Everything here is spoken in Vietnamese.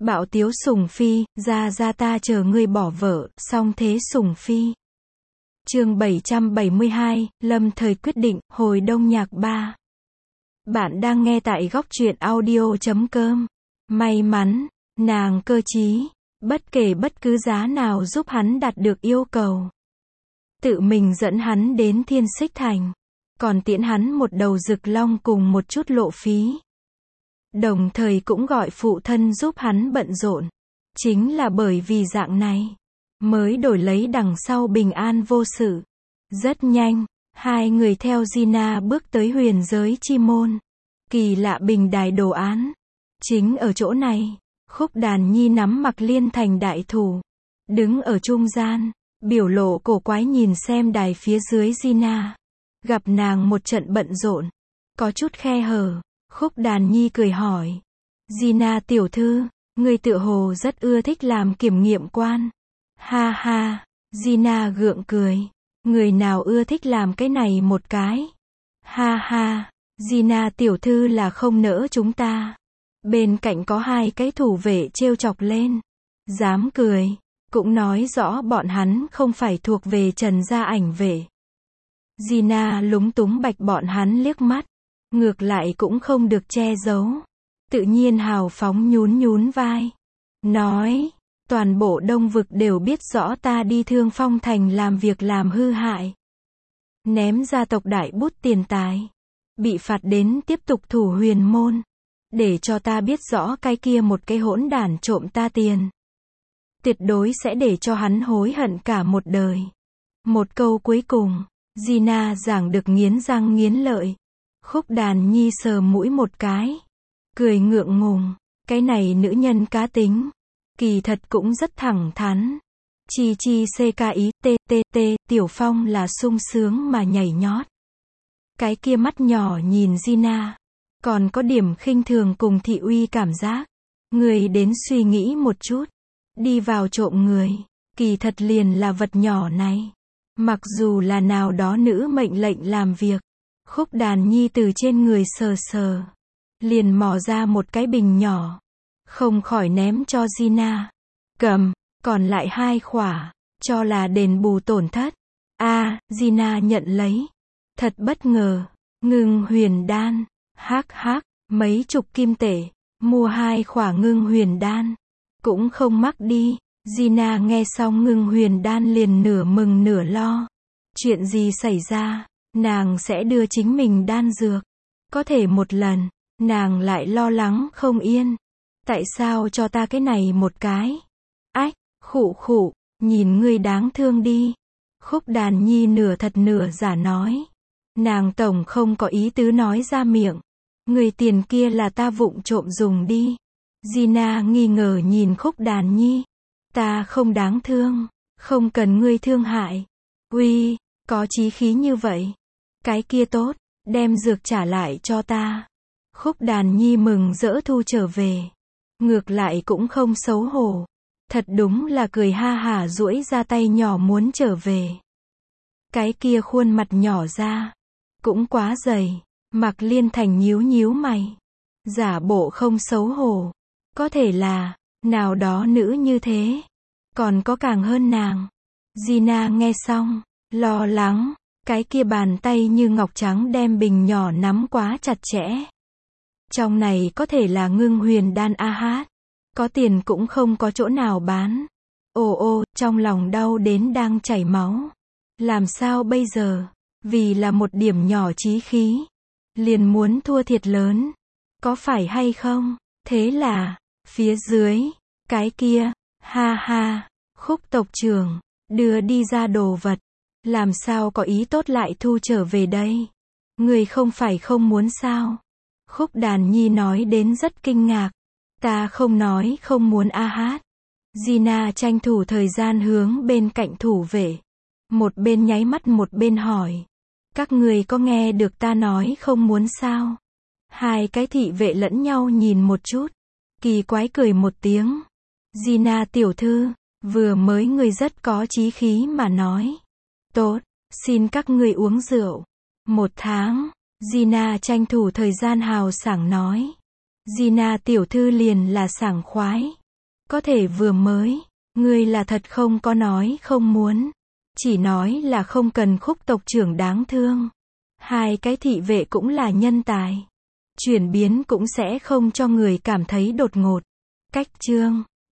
Bạo tiếu sủng phi, ra ta chờ ngươi bỏ vợ, song thế sủng phi. Chương 772, lâm thời quyết định, hồi đông nhạc 3. Bạn đang nghe tại góc truyện audio.com. May mắn, nàng cơ trí, bất kể bất cứ giá nào giúp hắn đạt được yêu cầu. Tự mình dẫn hắn đến Thiên Xích Thành, còn tiễn hắn một đầu rực long cùng một chút lộ phí. Đồng thời cũng gọi phụ thân giúp hắn bận rộn. Chính là bởi vì dạng này, mới đổi lấy đằng sau bình an vô sự. Rất nhanh, hai người theo Gina bước tới huyền giới chi môn. Kỳ lạ bình đài đồ án. Chính ở chỗ này, Khúc Đàn Nhi nắm Mặc Liên thành đại thủ, đứng ở trung gian, biểu lộ cổ quái nhìn xem đài phía dưới Gina. Gặp nàng một trận bận rộn, có chút khe hở, Khúc Đàn Nhi cười hỏi. Gina tiểu thư, người tựa hồ rất ưa thích làm kiểm nghiệm quan. Ha ha, Gina gượng cười. Người nào ưa thích làm cái này một cái. Ha ha, Gina tiểu thư là không nỡ chúng ta. Bên cạnh có hai cái thủ vệ trêu chọc lên. Dám cười, cũng nói rõ bọn hắn không phải thuộc về Trần gia ảnh vệ. Gina lúng túng bạch bọn hắn liếc mắt. Ngược lại cũng không được che giấu. Tự nhiên hào phóng nhún nhún vai. Nói, toàn bộ Đông Vực đều biết rõ ta đi Thương Phong Thành làm việc làm hư hại. Ném gia tộc đại bút tiền tài. Bị phạt đến tiếp tục thủ huyền môn. Để cho ta biết rõ cái kia một cái hỗn đản trộm ta tiền. Tuyệt đối sẽ để cho hắn hối hận cả một đời. Một câu cuối cùng, Gina giảng được nghiến răng nghiến lợi. Khúc Đàn Nhi sờ mũi một cái. Cười ngượng ngùng. Cái này nữ nhân cá tính. Kỳ thật cũng rất thẳng thắn. Chi chi CKI, TTT, Tiểu Phong là sung sướng mà nhảy nhót. Cái kia mắt nhỏ nhìn Gina. Còn có điểm khinh thường cùng thị uy cảm giác. Người đến suy nghĩ một chút. Đi vào trộm người. Kỳ thật liền là vật nhỏ này. Mặc dù là nào đó nữ mệnh lệnh làm việc. Khúc Đàn Nhi từ trên người sờ sờ. Liền mò ra một cái bình nhỏ. Không khỏi ném cho Gina. Cầm, còn lại 2 khỏa. Cho là đền bù tổn thất. Gina nhận lấy. Thật bất ngờ. Ngưng huyền đan. Hắc, mấy chục kim tệ. Mua 2 khỏa ngưng huyền đan. Cũng không mắc đi. Gina nghe xong ngưng huyền đan liền nửa mừng nửa lo. Chuyện gì xảy ra? Nàng sẽ đưa chính mình đan dược. Có thể một lần, nàng lại lo lắng không yên. Tại sao cho ta cái này một cái? Ách, khụ, nhìn ngươi đáng thương đi. Khúc Đàn Nhi nửa thật nửa giả nói. Nàng tổng không có ý tứ nói ra miệng. Người tiền kia là ta vụng trộm dùng đi. Gina nghi ngờ nhìn Khúc Đàn Nhi. Ta không đáng thương, không cần ngươi thương hại. Uy, có chí khí như vậy. Cái kia tốt, đem dược trả lại cho ta. Khúc Đàn Nhi mừng rỡ thu trở về. Ngược lại cũng không xấu hổ. Thật đúng là cười ha hả duỗi ra tay nhỏ muốn trở về. Cái kia khuôn mặt nhỏ ra. Cũng quá dày. Mặc Liên Thành nhíu mày. Giả bộ không xấu hổ. Có thể là, nào đó nữ như thế. Còn có càng hơn nàng. Gina nghe xong, lo lắng. Cái kia bàn tay như ngọc trắng đem bình nhỏ nắm quá chặt chẽ. Trong này có thể là ngưng huyền đan hát. Có tiền cũng không có chỗ nào bán. Ô, trong lòng đau đến đang chảy máu. Làm sao bây giờ? Vì là một điểm nhỏ chí khí. Liền muốn thua thiệt lớn. Có phải hay không? Thế là, phía dưới, cái kia, ha, Khúc tộc trưởng, đưa đi ra đồ vật. Làm sao có ý tốt lại thu trở về đây? Người không phải không muốn sao? Khúc Đàn Nhi nói đến rất kinh ngạc. Ta không nói không muốn hát. Gina tranh thủ thời gian hướng bên cạnh thủ vệ. Một bên nháy mắt một bên hỏi. Các người có nghe được ta nói không muốn sao? Hai cái thị vệ lẫn nhau nhìn một chút. Kỳ quái cười một tiếng. Gina tiểu thư, vừa mới người rất có chí khí mà nói. Tốt, xin các ngươi uống rượu. 1 tháng, Gina tranh thủ thời gian hào sảng nói. Gina tiểu thư liền là sảng khoái. Có thể vừa mới, ngươi là thật không có nói không muốn. Chỉ nói là không cần khúc tộc trưởng đáng thương. Hai cái thị vệ cũng là nhân tài. Chuyển biến cũng sẽ không cho người cảm thấy đột ngột. Cách chương